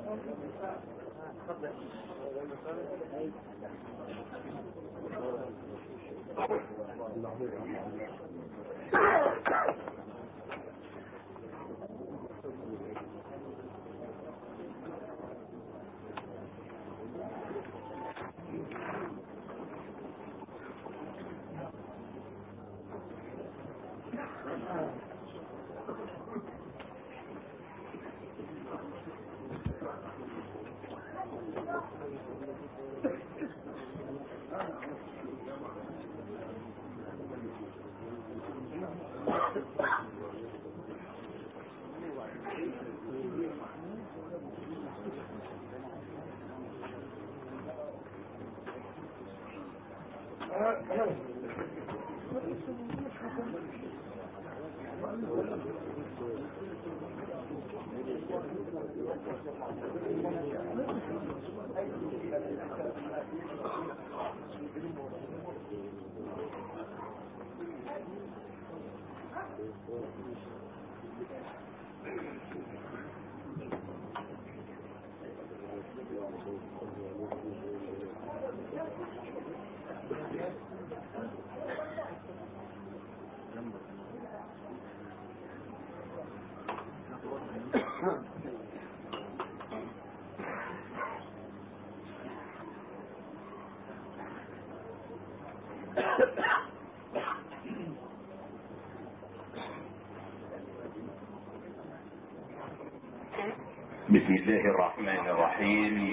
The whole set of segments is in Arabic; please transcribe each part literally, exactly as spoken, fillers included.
بسم الله الرحمن الرحيم.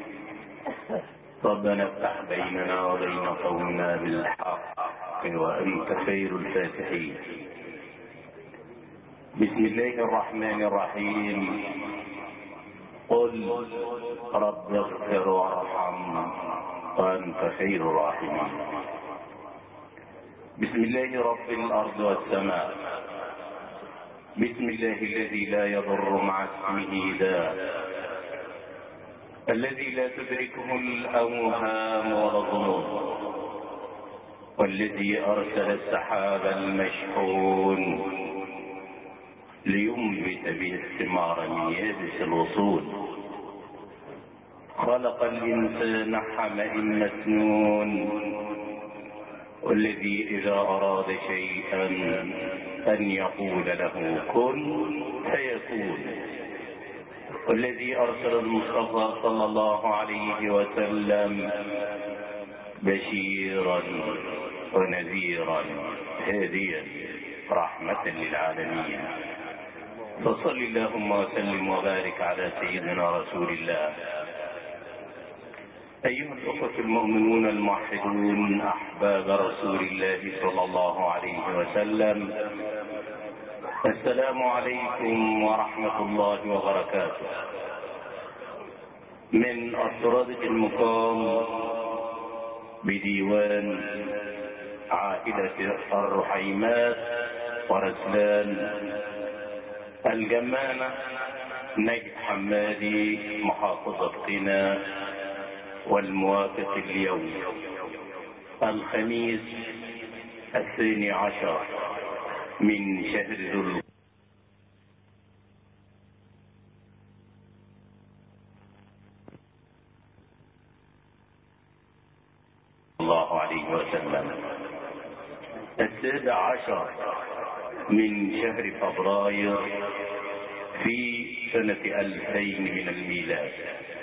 ربنا افتح بيننا وبين قومنا بالحق وأنت خير الفاتحين. بسم الله الرحمن الرحيم. قل رب اغفر وارحم وأنت خير الراحمين. بسم الله رب الأرض والسماء. بسم الله الذي لا يضر مع اسمه داء، الذي لا تدركه الأوهام ولا الظنون، والذي أرسل السحاب المشحون لينبت به الثمار من يابس الوصول، خلق الإنسان حمأ مسنون، والذي إذا أراد شيئا أن يقول له كن فيكون، والذي أرسل المصطفى صلى الله عليه وسلم بشيرا ونذيرا هاديا رحمة للعالمين. فصل اللهم وسلم وبارك على سيدنا رسول الله. أيها الأخوة المؤمنون الموحدون أحباب رسول الله صلى الله عليه وسلم، السلام عليكم ورحمة الله وبركاته. من السرادق المقام بديوان عائلة الرحيمات ورسلان الجمانة نجد حمادي محافظة قنا، والموافق اليوم الخميس الثاني عشر من شهر ذو الله عليه وسلم، السابع عشر من شهر فبراير في سنة ألفين من الميلاد،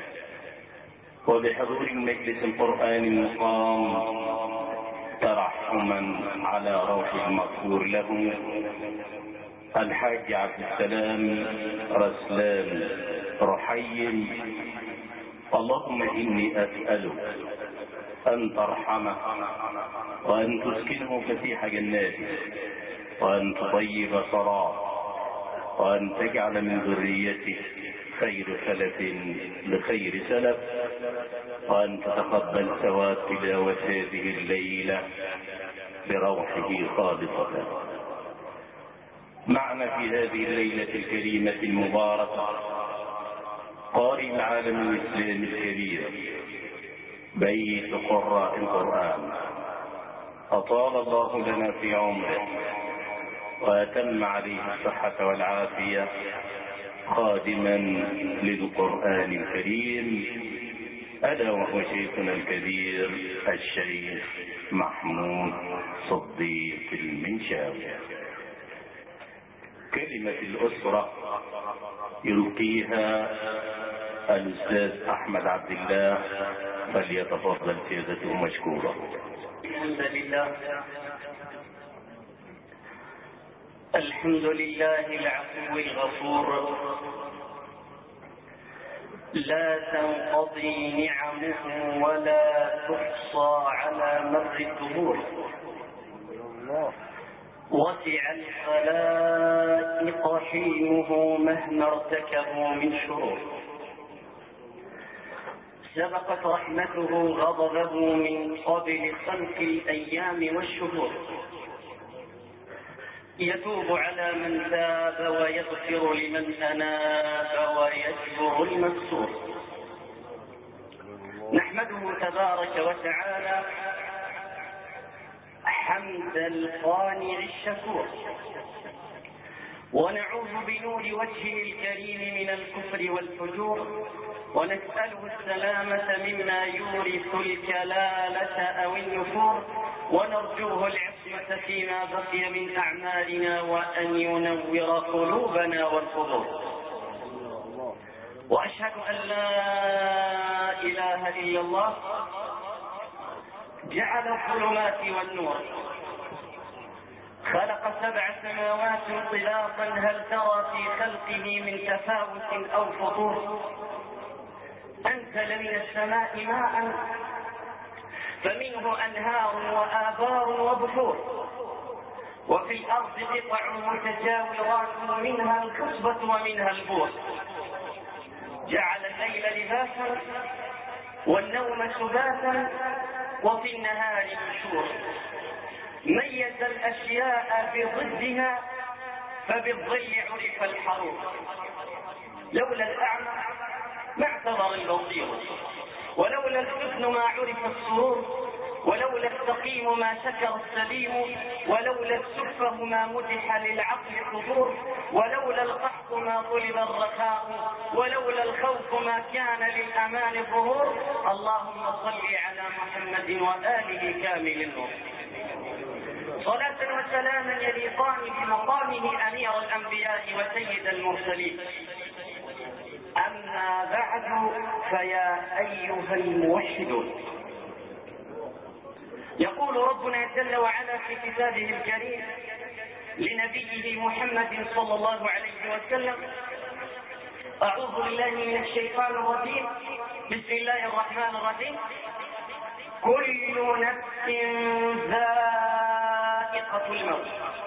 وبحضور المجلس القرآن المقام ترحما على روح المغفور له الحاج عبد السلام رسلان رحيم. اللهم إني أسألك أن ترحمه وأن تسكنه فسيح جناتك، وأن تطيب ثراه، وأن تجعل من ذريته خير سلف لخير سلف، وأن تتقبل ثواب تلاوة هذه الليلة بروحه خالصة. معنا في هذه الليلة الكريمة المباركة قارئ العالم الإسلامي الكبير، بيت قراء القرآن، أطال الله لنا في عمره وأتم عليه الصحة والعافية، خادما للقرآن الكريم، ألا وهو شيخنا الكبير الشيخ محمود صديق المنشاوي. كلمة الأسرة يلقيها الأستاذ أحمد عبد الله، فليتفضل سيادته مشكورا. الحمد لله الحمد لله العفو الغفور، لا تنقضي نعمه ولا تحصى على مر الدهور، وسع الخلائق حلمه مهما ارتكبوا من شرور، سبقت رحمته غضبه من قبل خلق الأيام والشهور، يتوب على من تاب ويغفر لمن أناب ويجبر المكسور. نحمده تبارك وتعالى حمد القانع الشكور، ونعوذ بنور وجهه الكريم من الكفر والفجور، ونسأله السلامة مما يورث الكلالة أو النفور، ونرجوه العصمة فيما بقي من أعمالنا، وأن ينور قلوبنا والقبور. وأشهد أن لا إله إلا الله جعل الظلمات والنور، خلق سبع سماوات طباقا، هل ترى في خلقه من تفاوت أو فطور؟ أنزل من السماء ماء فمنه أنهار وآبار وبحور، وفي الأرض قطع متجاورات منها الكصبة ومنها البور، جعل الليل لباسا والنوم سباتا وفي النهار نشور، ميز الأشياء بضدها فبالظل عرف الحرور، لولا الأعمى ما اعتبر البصير، ولولا الحزن ما عرف السرور، ولولا السقيم ما شكر السليم، ولولا السفه ما مدح للعقل حضور، ولولا القحط ما طلب الرخاء، ولولا الخوف ما كان للأمان ظهور. اللهم صل على محمد وآله كامل النور، صلاة وسلاما يليقان بمقامه أمير الأنبياء وسيد المرسلين. أما بعد، فيا أيها الموحدون، يقول ربنا جل وعلا في كتابه الكريم لنبيه محمد صلى الله عليه وسلم: أعوذ بالله من الشيطان الرجيم، بسم الله الرحمن الرحيم، كل نفس ذائقة الموت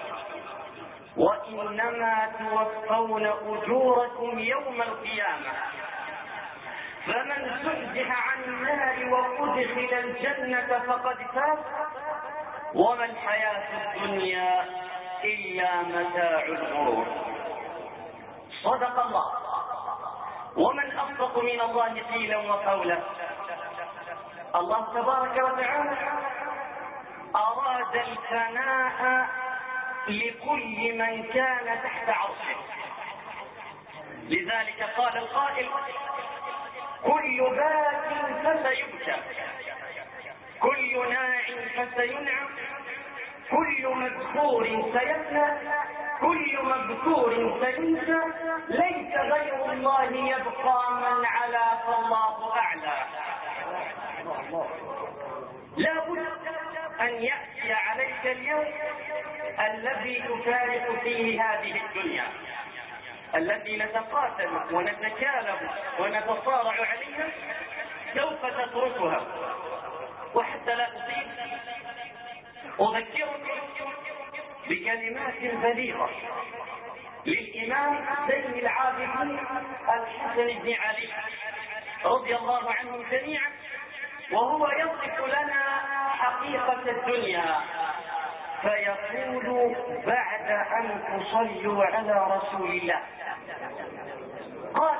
وإنما توفون أجوركم يوم القيامة، فمن زحزح عن النار وأدخل الجنة فقد فاز، وما الحياة الدنيا إلا متاع الغرور. صدق الله، ومن أصدق من الله قيلا وقولا. الله تبارك وتعالى أراد الفناء لكل من كان تحت عرشه، لذلك قال القائل: كل بات فسيبكى، كل ناع فسينعم، كل مذكور سيفنى، كل مذكور سينسى، ليس غير الله يبقى من علا فالله أعلى. لا بد أن يأتي عليك اليوم الذي تفارق فيه هذه الدنيا، التي نتقاتل ونتكالب ونتصارع عليها، سوف تتركها. وحتى لا أطيل أذكركم بكلمات بليغة للإمام زين العابدين الحسن بن علي رضي الله عنهم جميعا، وهو يصف لنا حقيقة الدنيا، فيقول بعد أن تصلوا على رسول الله: قال: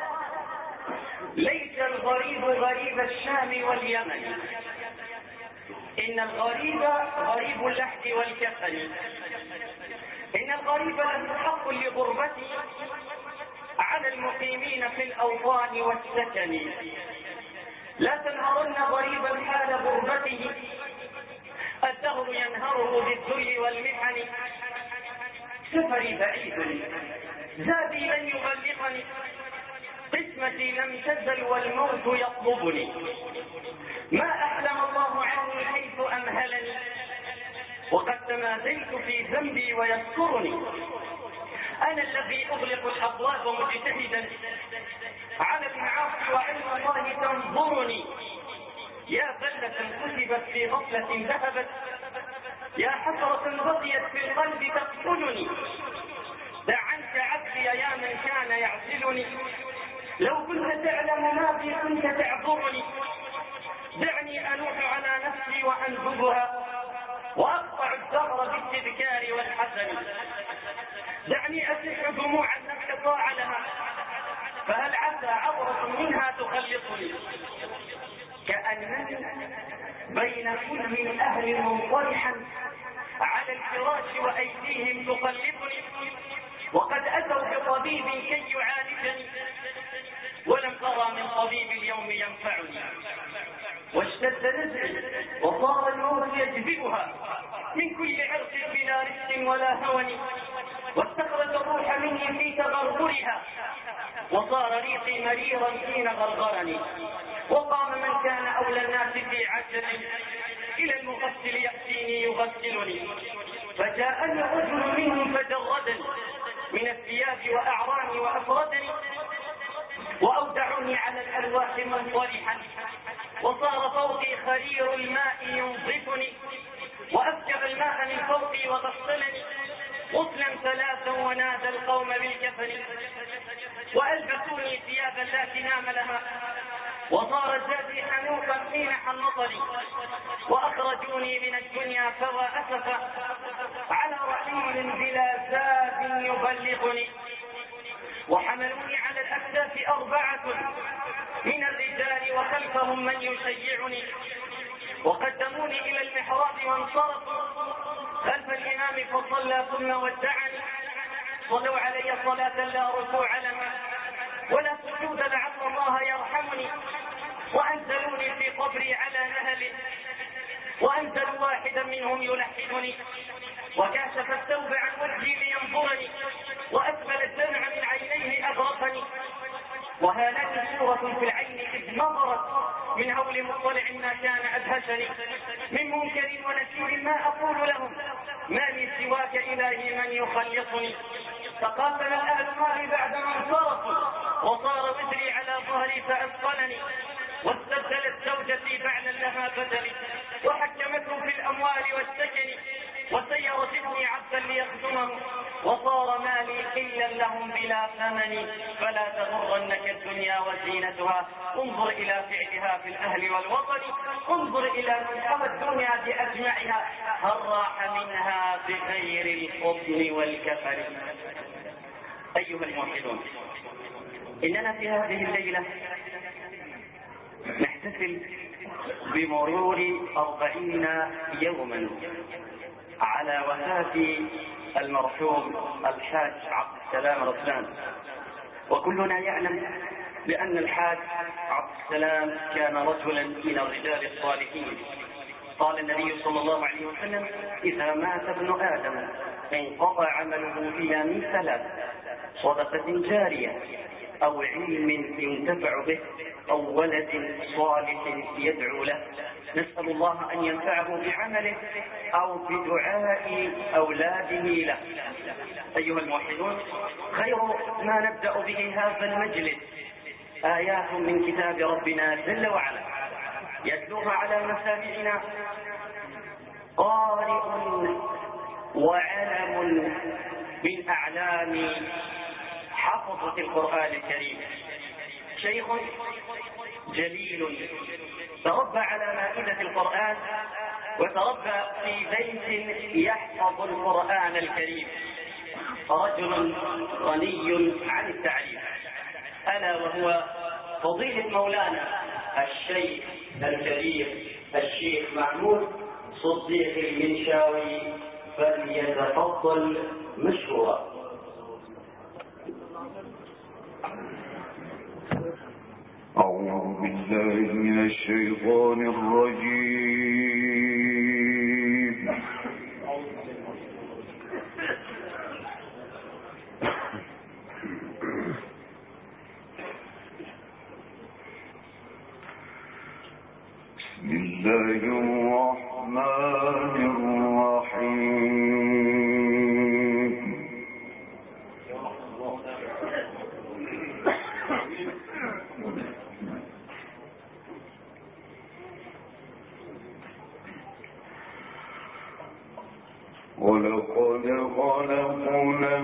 ليس الغريب غريب الشام واليمن، إن الغريب غريب اللحد والكفن، إن الغريب له حق لغربته على المقيمين في الأوطان والسكن. لا تنهرن ضريبا حال غربته، الدهر ينهره بالذل والمحن. سفري بعيد زادي لن يبلغني، قسمتي لم تزل والموت يطلبني. ما أحلم الله عني حيث أمهلني، وقد تماديت في ذنبي ويذكرني. أنا الذي أغلق الأبواب مجتهدا على المعاصي وعلم الله تنظرني. يا بلة كتبت في غفلة ذهبت، يا حسرة بقيت في القلب تقتلني. دع عنك عبدي يا من كان يعزلني، لو كنت تعلم ما بي كنت تعذرني. دعني أنوح على نفسي وأنهبها، وأقطع الدهر بالتذكار والحزن. دعني أسح دموع النفس طاع لها، فهل عسى عبرة منها تخلصني. كأنني بين كل أهل منطرحا على الفراش وأيديهم تقلبني، وقد أتوا بطبيب كي يعالجني، ولم أرى من طبيب اليوم ينفعني. واشتد نزعي وصار الموت يجذبها من كل عرق بلا رزق ولا هون، واستخرج الروح مني في تغرغرها، وصار ريقي مريرا حين غرغرني. وقام من كان أولى الناس في عجل إلى المغسل يأتيني يغسلني، فجاءني رجل منهم فجردني من الثياب وأعراني وأفردني، وأودعني على الألواح منطرحا، وصار فوقي خرير الماء ينظفني، وأسكب الماء من فوقي وغسلني غسلا ثلاثا، ونادى القوم بالكفن، وألبسوني ثيابا لا كنام لها، وصار زادي حنوقا حين حنطني، وأخرجوني من الدنيا فوا أسفا على رحيل بلا زاد يبلغني. وحملوني على الأكتاف أربعة من الرجال وخلفهم من يشيعني، وقدموني إلى المحراب وانصرفوا خلف الإمام فصلى ثم ودعني. صلوا علي صلاة لا ركوع لها ولا سجود لعل الله يرحمني، وأنزلوني في قبري على نهل، وأنزلوا واحدا منهم يلحدني، وكاشف الثوب عن وجهي لينظرني، وأسبل الدمع من عينيه أغرقني. وهانتني صورة في العين إذ نظرت من هول مطلع ما كان أدهشني، من منكر ونكير ما أقول لهم ما لي سواك إلهي من يخلصني. تقاتل الأهل معي بعدما انصرفوا، وصار وزري على ظهري فأثقلني، واستبدلت زوجتي بعلا لها بدلي، وحكمته في الأموال والسكن، وسيرت ابني عبدا ليخدمه، وصار مالي حلا لهم بلا ثمن. فلا تغرنك الدنيا وزينتها، انظر إلى فعلها في الأهل والوطن، انظر إلى من حوى الدنيا بأجمعها، هل راح منها بغير الحضن والكفن. أيها الموحدون، إننا في هذه الليلة نحتفل بمرور أربعين يوما على وفاة المرحوم الحاج عبد السلام رسلان. وكلنا يعلم بأن الحاج عبد السلام كان رجلا من الرجال الصالحين. قال النبي صلى الله عليه وسلم: إذا مات ابن آدم انقطع عمله إلا من ثلاث: صدقة جارية، أو علم ينتفع به، أو ولد صالح يدعو له. نسأل الله أن ينفعه بعمله أو بدعاء أولاده له. أيها الموحدون، خير ما نبدأ به هذا المجلس آيات من كتاب ربنا جل وعلا يتلوها على مسامعنا قارئ وعلم من أعلام حفظة القرآن الكريم، شيخ جليل تربى على مائدة القرآن، وتربى في بيت يحفظ القرآن الكريم، رجل غني عن التعريف، ألا وهو فضيلة مولانا الشيخ الكبير الشيخ محمود صديق المنشاوي، فليتفضل مشكورا. أعوذ بالله من الشيطان الرجيم. بسم الله الرحمن الرحيم. ولقد خلقنا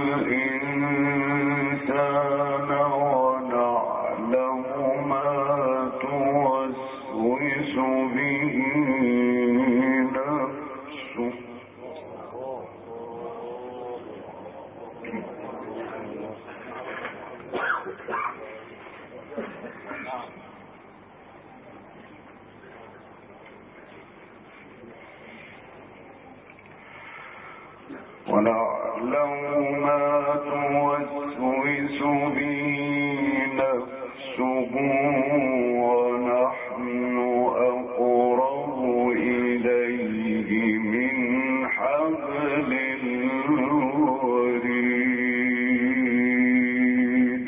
الإنسان ونعلم ما توسوس به نفسه. ونعلم ما توسوس به نفسه ونحن أقرب إليه من حبل الوريد.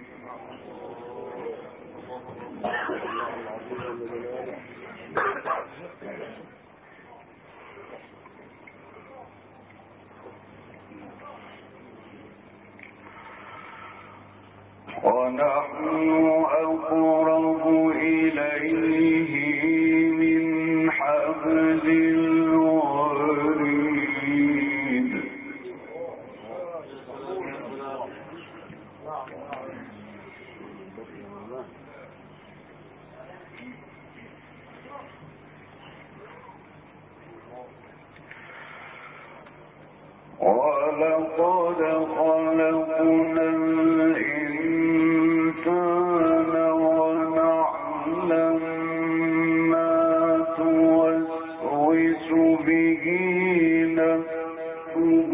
ونحن أقرب إليه من حبل الوريد. ولقد خلقنا الإنسان ونعلم ما توسوس به نفسه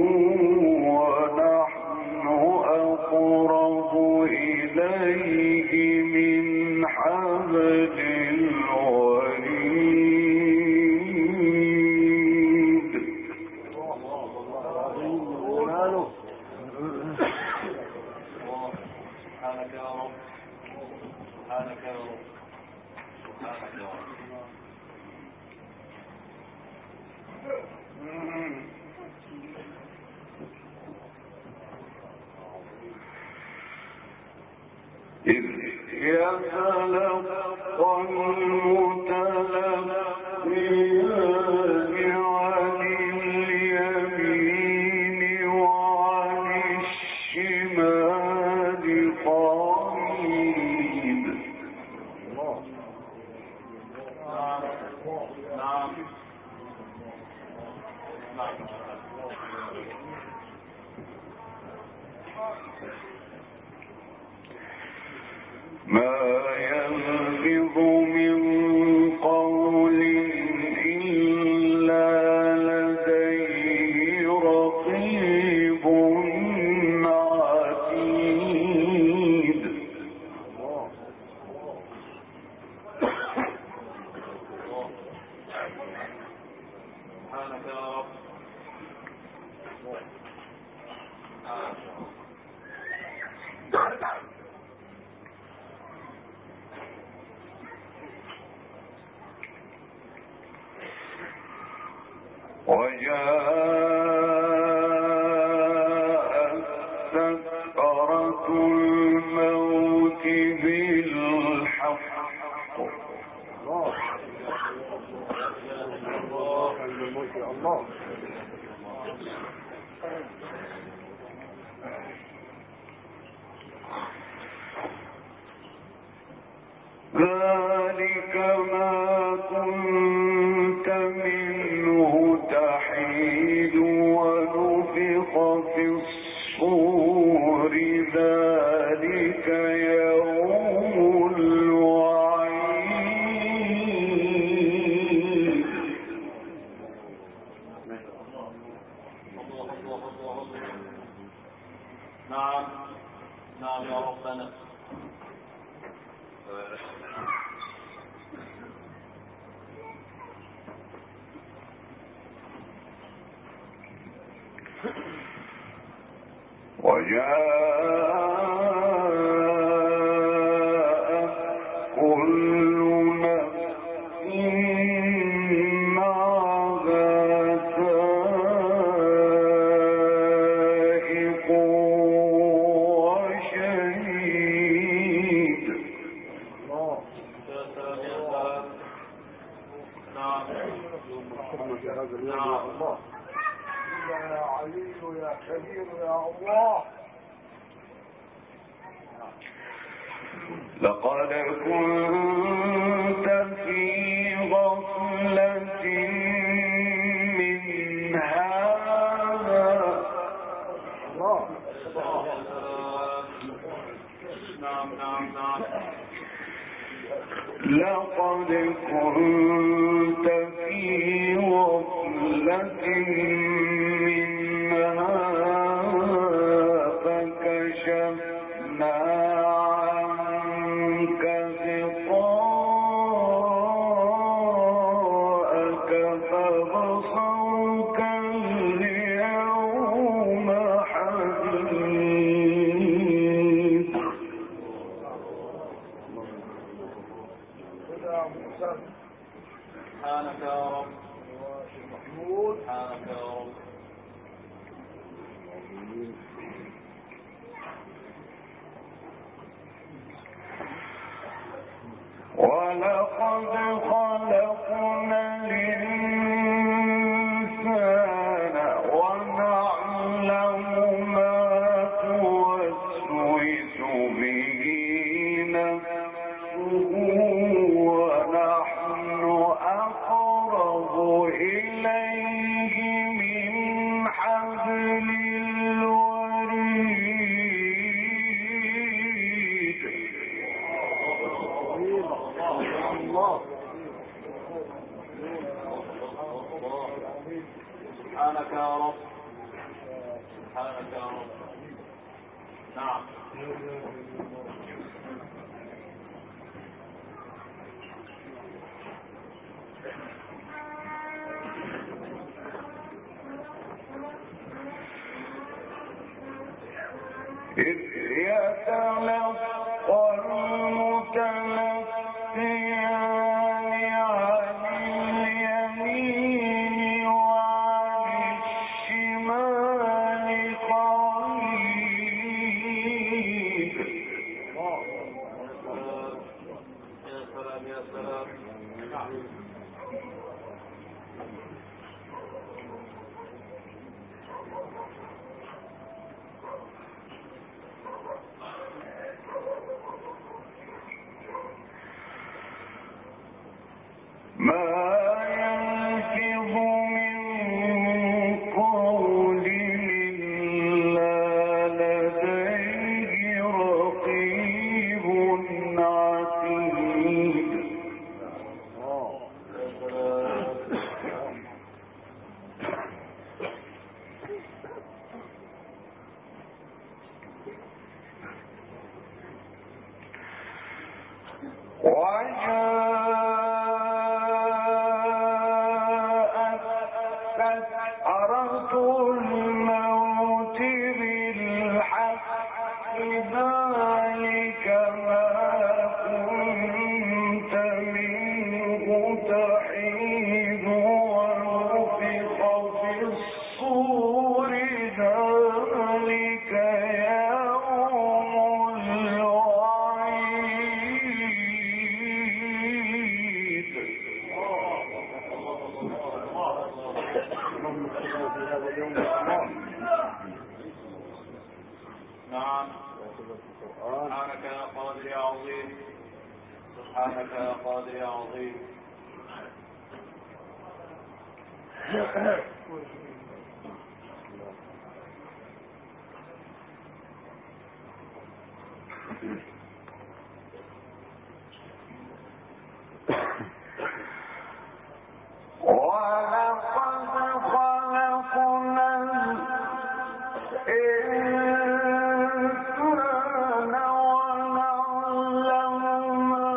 ونحن أقرب إليه من حبل الوريد. سبحانك يا رب، سبحانك يا رب، سبحانك يا رب. إذ يتلقى المتلقيان عن اليمين وعن الشمال قعيد. نعم نعم. ما يلفظ من قول إلا لديه رقيب عتيد. سبحانك يا رب. وجاءت سكرة الموت بالحق. ذلك ما كنت منه تحيد ونفخ في الصور ذلك يوم الوعيد. نعم نعم يا ربنا. لقد كنت في غفلة من هذا. لقد كنت في غفلة من هذا فكشفنا سبحانك يا رب. سبحانك يا رب. ولقد خلقنا الإنسان ونعلم ما توسوس به نفسه ونحن أقرب إليه من حبل الوريد. سبحانك يا رب. سبحانك يا رب. نعم. إذ يتلقى المتلقيان عن اليمين وعن الشمال قعيد. يا سلام يا سلام. نعم. ما يلفظ من قول إلا لديه رقيب عتيد. سكرة الموت بالحق ذلك ما كنت منه تحيد ونفخ في الصور ذلك يوم الوعيد. نعم. سبحانك يا قادر يا عظيم. سبحانك يا قادر يا عظيم. ولقد خلقنا الإنسان ونعلم ما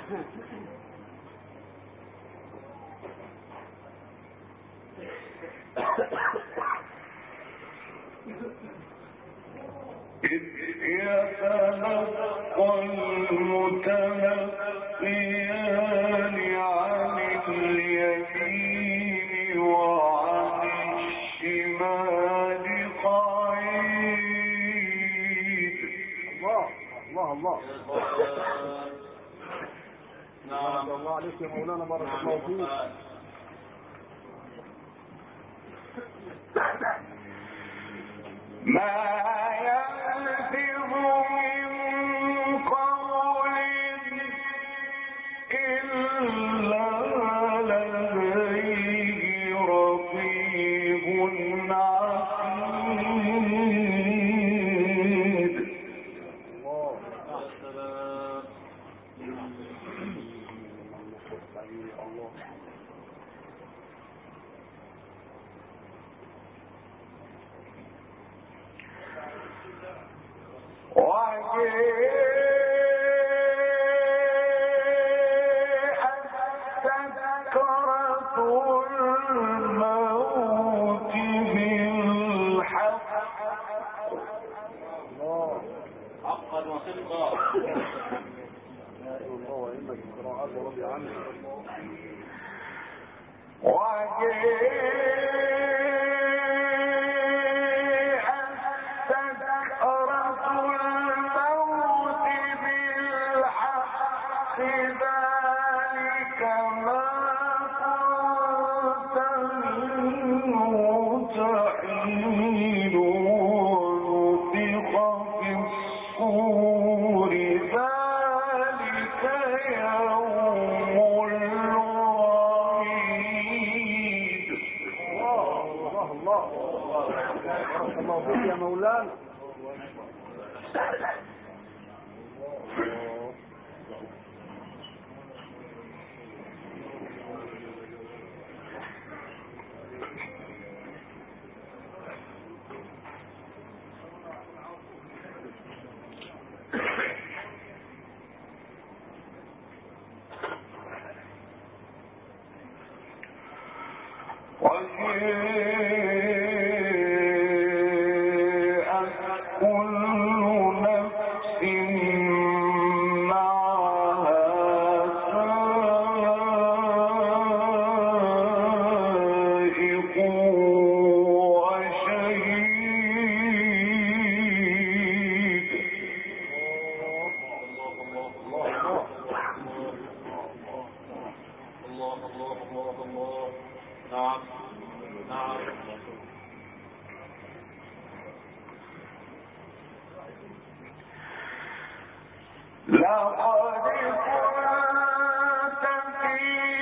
إذ يتلقى المتلقيان عن اليمين وعن الشمال قعيد. الله الله الله. نعم الله عليك يا مولانا، بارك الله فيك. ما يلفظ من قول إلا لديه رقيب عتيد. الله وجاءت سكرة الموت بالحق. الله حقا وصدقا. الله وإنك القراءات ورضي عنك. ذلك ما كنت منه تحيد ونفخ في الصور ذلك يوم الوعيد. الله الله الله. بارك الله فيك يا مولانا. وجاءت كل نفس معها سائق وشهيد. الله الله الله الله. نعم نعم. لقد كنت في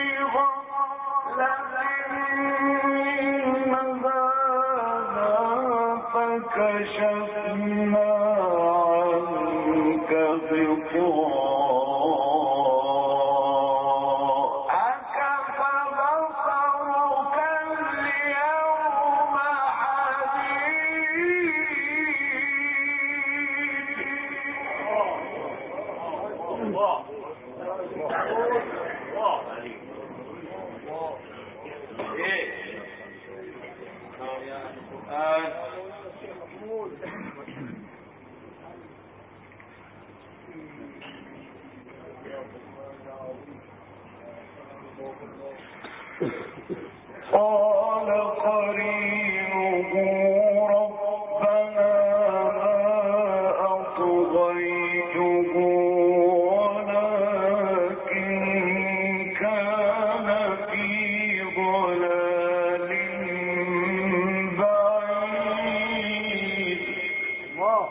غفلة من هذا فكشفنا عنك غطاءك فبصرك اليوم حديد. الله الله عليك. ايه نعم يا أهل القرآن. قال قرينه ربنا ما أطغيته ولكن كان في ضلال بعيد. الله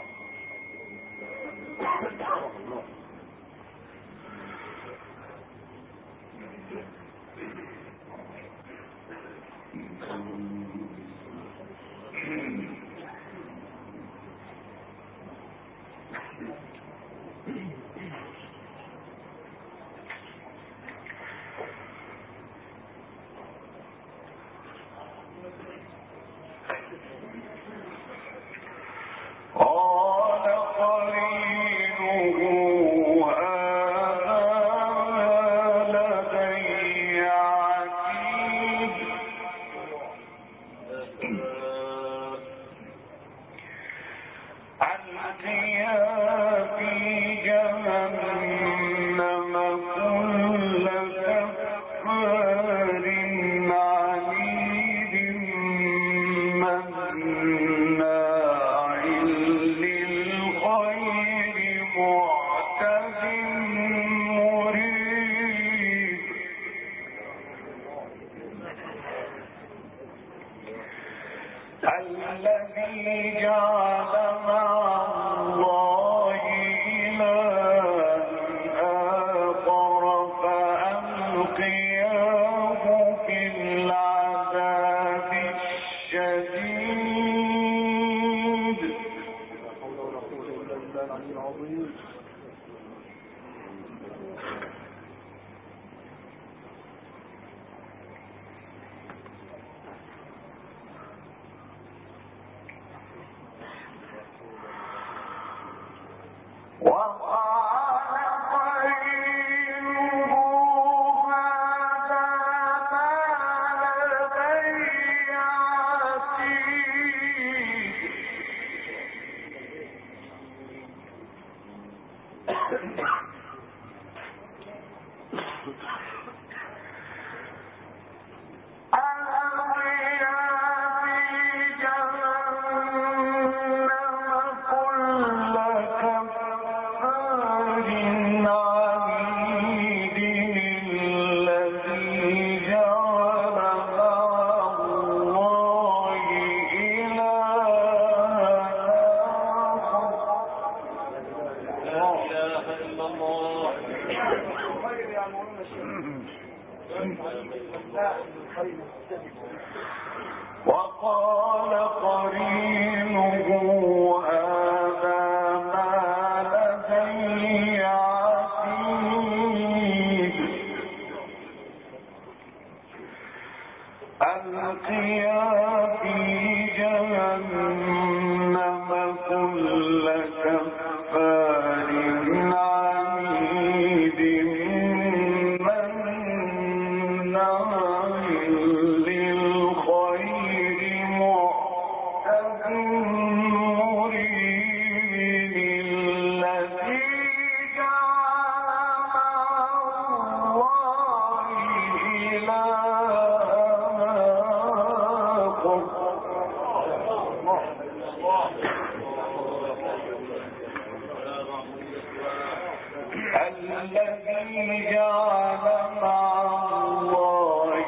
وقال قرينه هذا ما لدي عتيد ألقيا في جهنم كل كفار عنيد الذي جعل مع الله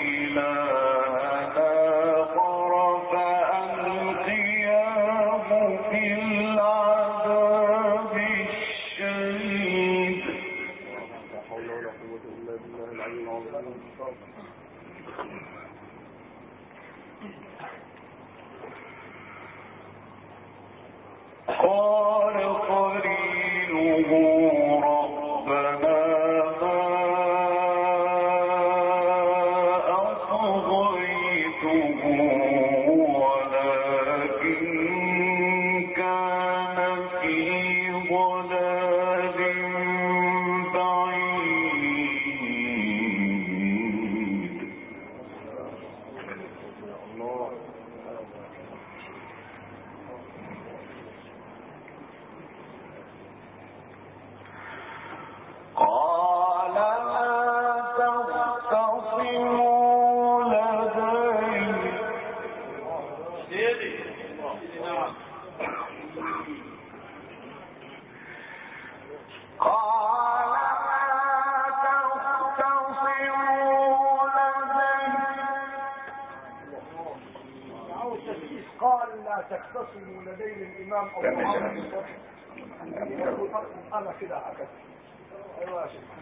إلها آخر فألقياه في العذاب الشديد. لا حول ولا قوة إلا بالله العلي العظيم. قال قرينه ربنا ما أطغيته ولكن كان في ضلال بعيد. قال لا تختصموا لدي قال لا تختصموا لدي أو تسيس قال لا تختصموا لدي الإمام أبو عمرو أنا كده هكذا. أيوة يا شيخ.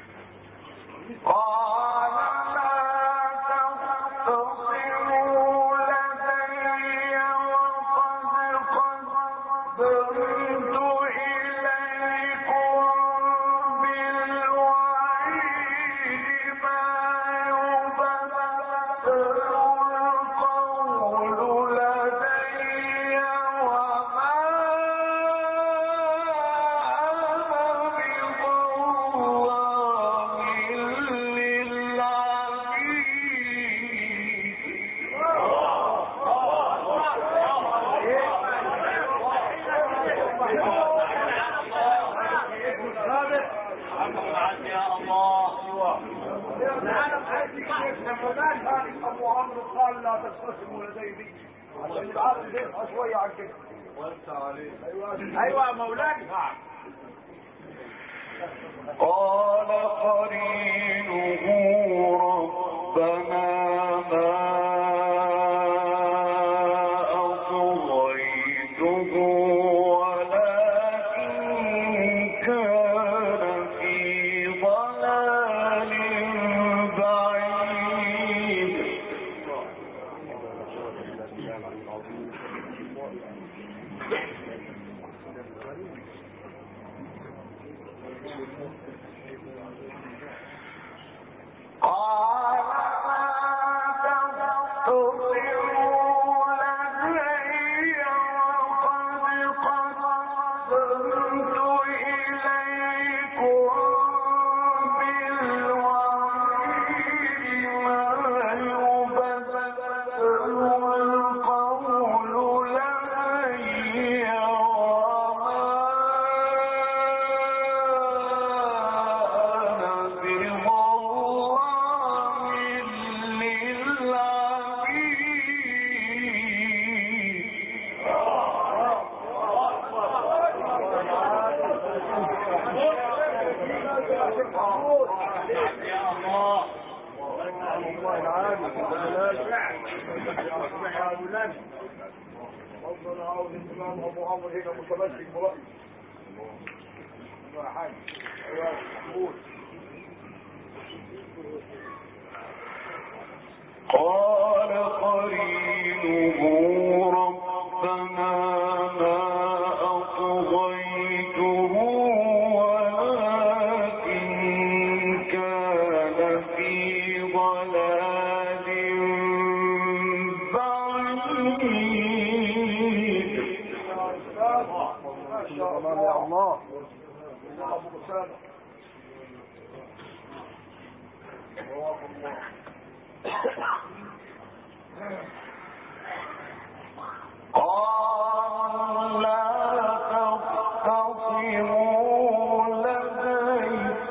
قال لا تختصموا لدي وقد قدمت إليكم بالوعيد ما يبدل القول لدي وما أنا بظلام للعبيد. فلان ثاني ابو عمرو قال لا تختصموا لدي عشان العقل يبقى شويه عن كده. ايوه ايوه مولانا. نعم. قال قرينه ربنا ما ابو عمرو هنا متمسك برأيه. قال قرينه ربنا ما أطغيته ولكن كان في ضلال بعيد. ما شاء الله يا الله. ابو اسامه قال لا تختصموا لدي.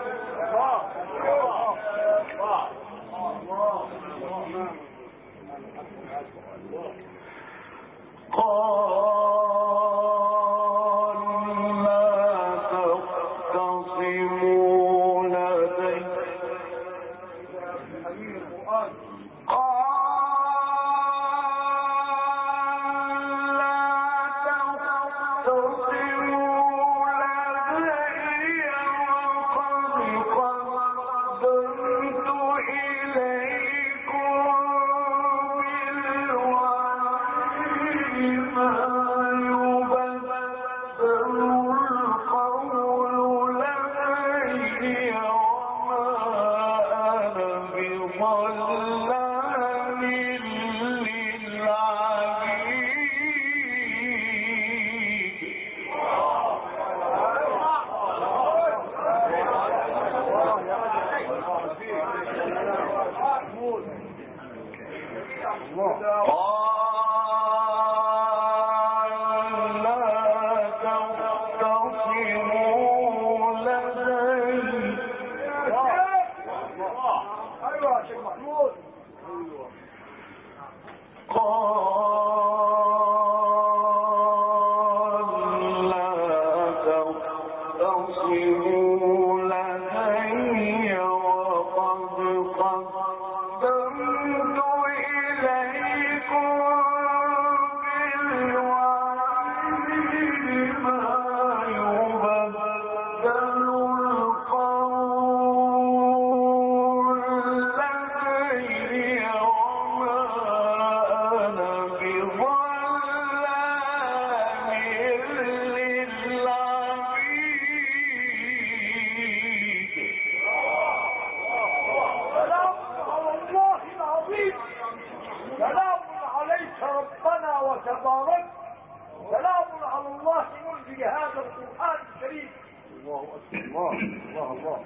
قال لا تختصموا لدي. تبارك. سلام على الله منزل هذا القرآن الكريم. الله أكبر. الله الله الله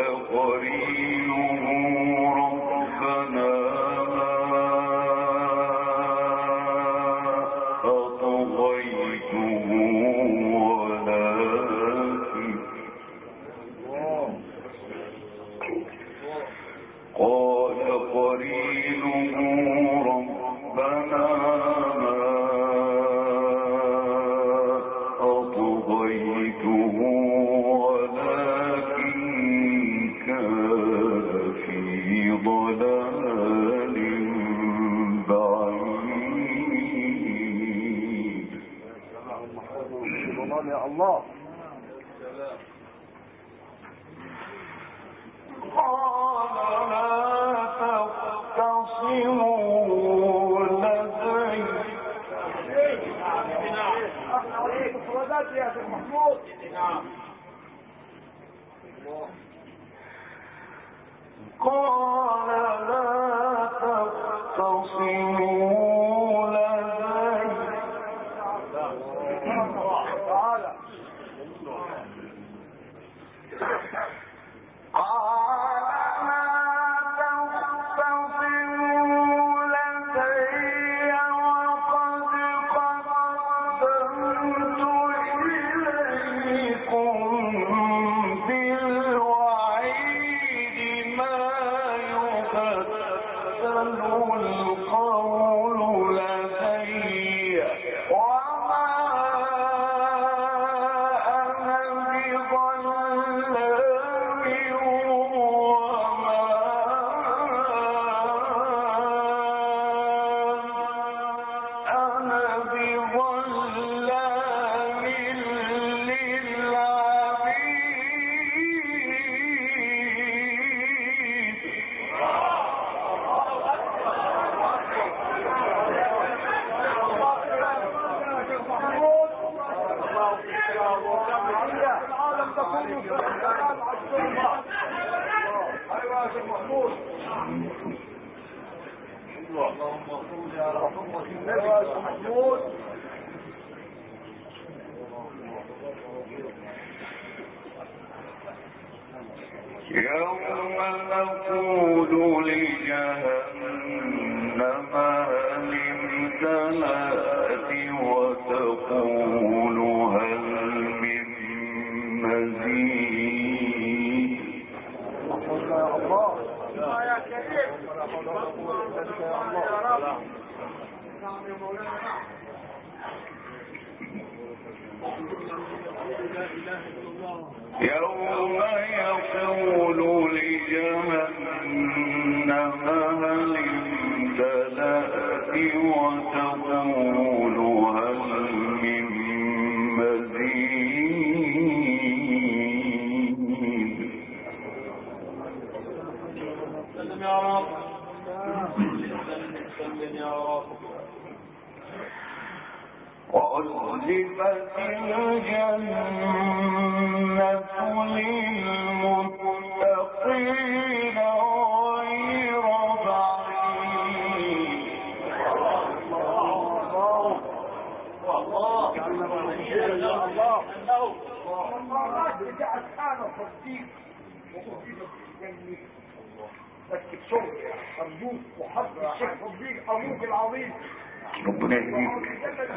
ربنا يهديك.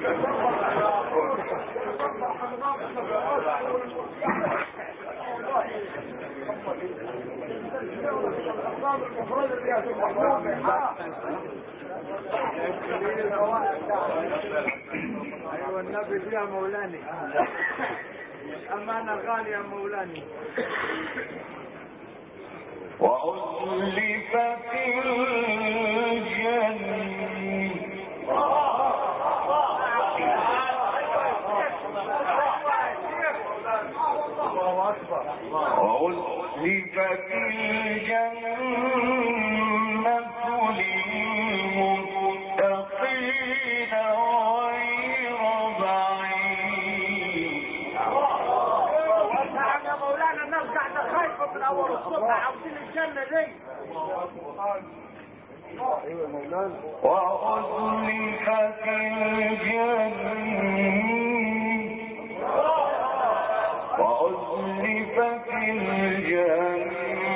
ايوه النبي فيها مولاني الامانه الغاليه يا مولاني. وأزلفت الجنة وأزلفت الجنة للمتقين غير بعيد. نعم يا مولانا الناس قاعده خايفه في الاول الصبح عاوزين الجنه دي. ايوه مولانا. وأزلفت الجنة وأزلفت الجنة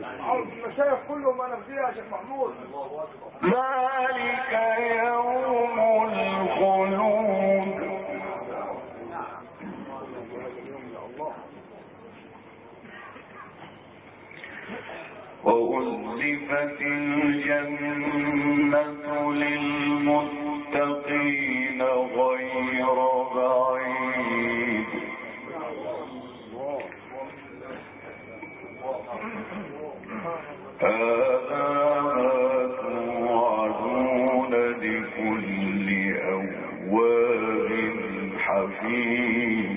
عاوز المشايخ كلهم انا فيها يا شيخ محمود. ذلك يوم الخلود وأزلفت الجنة للمتقين غير بعيد هذا ما توعدون لكل أواب حفيظ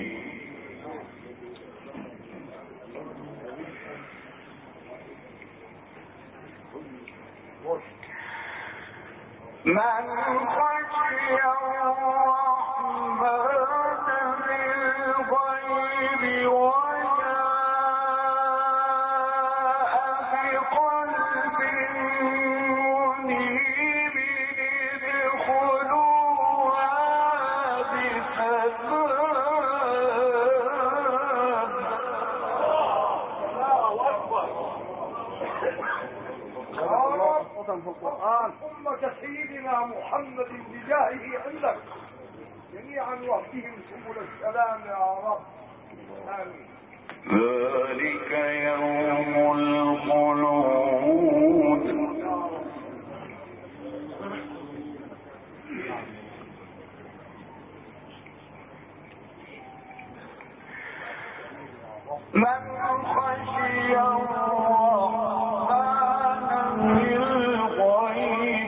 من خشي الرحمن بالغيب وجاء بقلب منيب ادخلوها بسلام. في القرآن أمة سيدنا محمد بجاهه عندك جميعا واهدهم سبل السلام يا رب آمين. ذلك يوم الخلود من خشي الرحمن بالغيب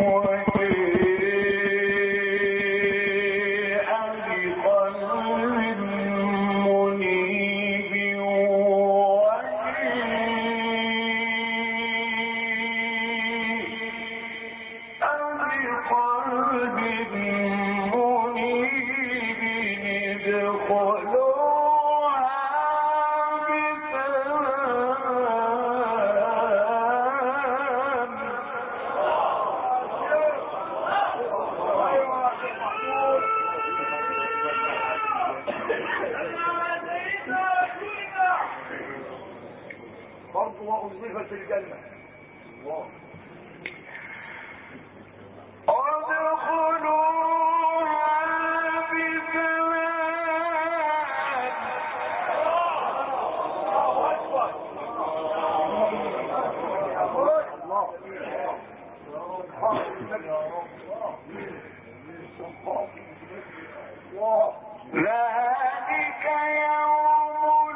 وجاء بقلب منيب بقلب منيب ادخلوها برضو وأزلفت الجنة. الله ذلك يوم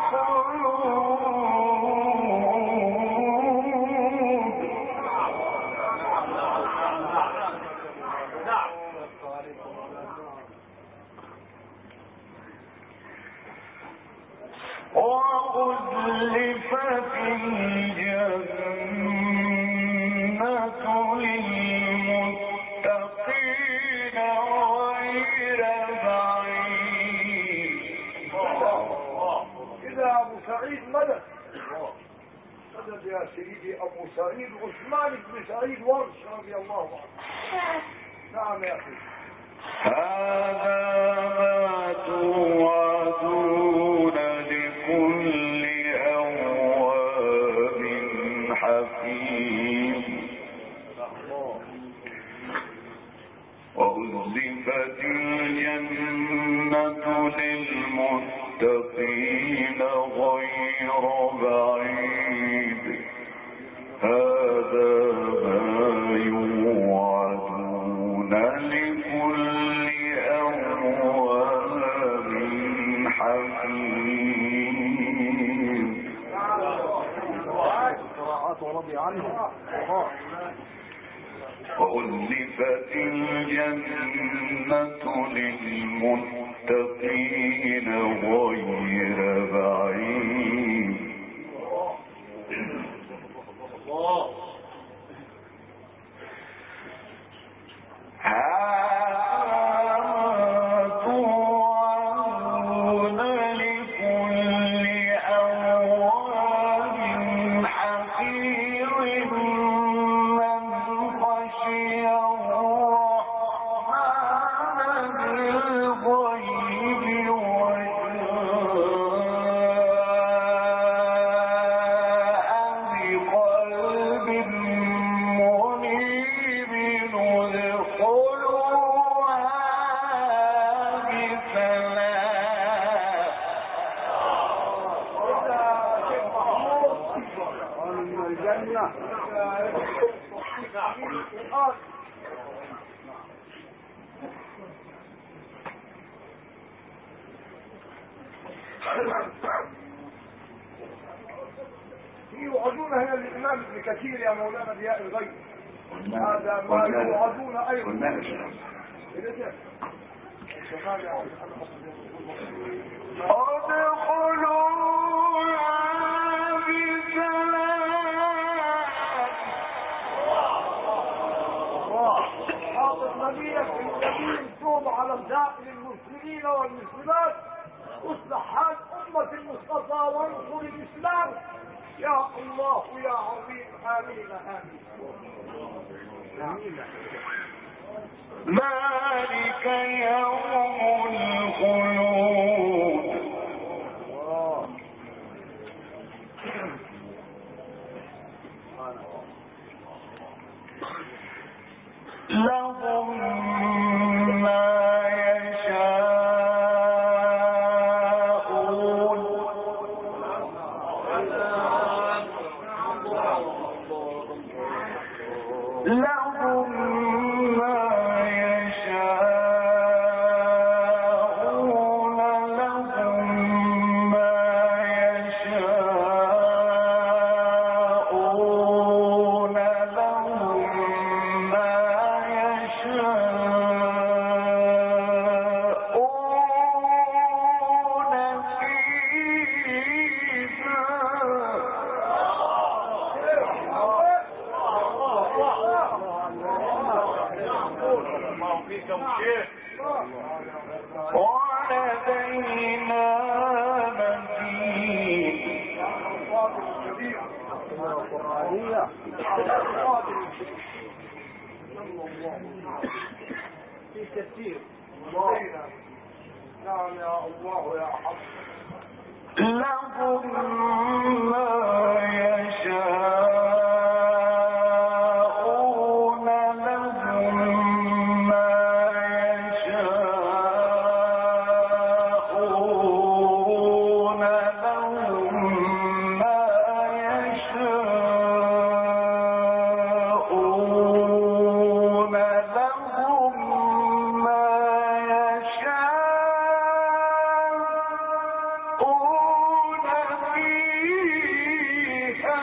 الخلود وأزلفت الجنة للمتقين غير بعيد. إذا أبو سعيد مدد مدد يا سيدي أبو سعيد عثمان بن سعيد ورش رضي الله عنه. نعم يا أخي. هذا ما توعدون لكل أواب حفيظ. وأزلفت الجنة للمتقين غير بعيد هذا ما يوعدون لكل أواب حفيظ. رضي عنه. وأزلفت الجنة للمتقين غير بعيد من الجنة. يوعدون هنا للإمام ابن كثير يا مولانا ضياء الغيب، هذا ما يوعدون أيضا. توب على الداخل المسلمين والمسلمات، اصلح حال أمة المصطفى وانصر الإسلام يا الله يا عظيم. آمين آمين. ذلك يوم الخلود لهم ما يشاءون لهم ما يشاءون لهم ما يشاءون لهم ما ولدينا في كثير. نعم يا الله يا حق. لهم ما يشاءون لهم ما يشاءون لهم ما يشاءون لهم ما يشاءون فيها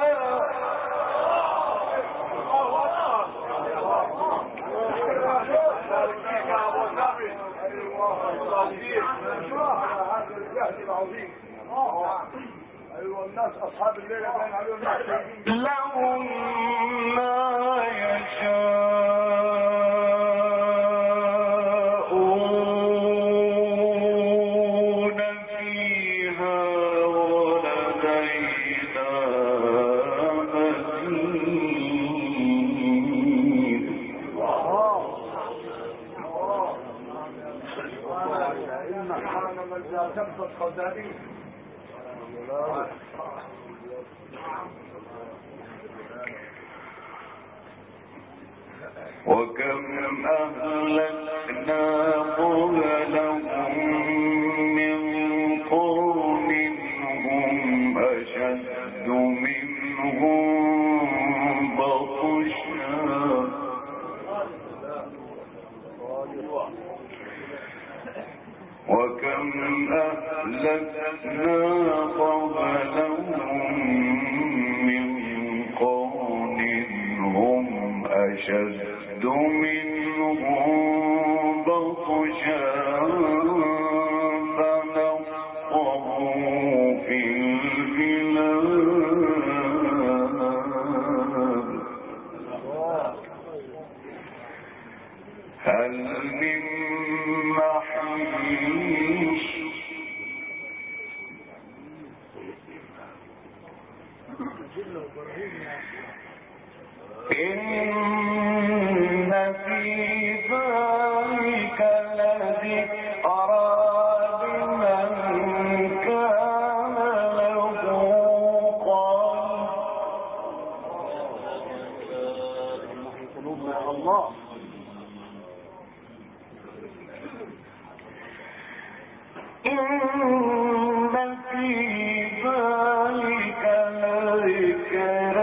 هذا الجهد العظيم. ايوه الناس اصحاب الليله بين عليهم لهم ما يشاءون فيها ولدينا مزيد. سبحان من لا تنفذ خزائنه. وكم أهلكنا قبلهم من قرن هم أشد منهم بطشا وكم أهلكنا قبلهم من قرن هم أشد منهم بطشا فنقبوا في البلاد هل من محيص إن في ذلك لذكرى لمن كان له قلب. الله إن في ذلك لذكرى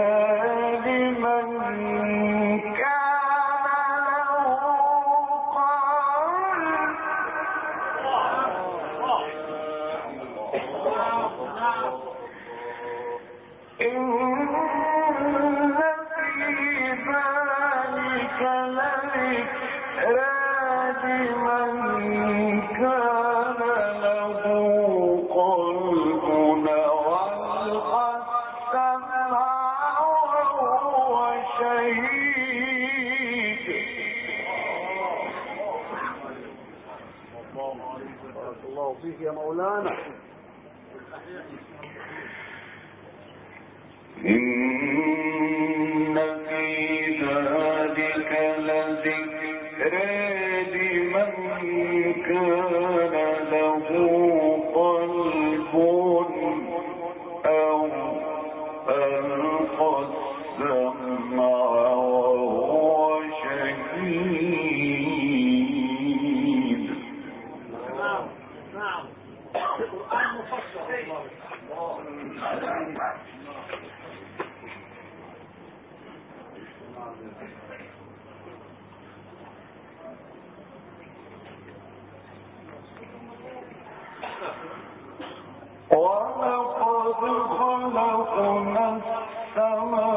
يا مولانا. إن في ذلك لذكرى لمن كان له قلب أو ألقى السمع وهو شهيد. نعم نعم القرآن مفصل. ولقد خلقنا السماوات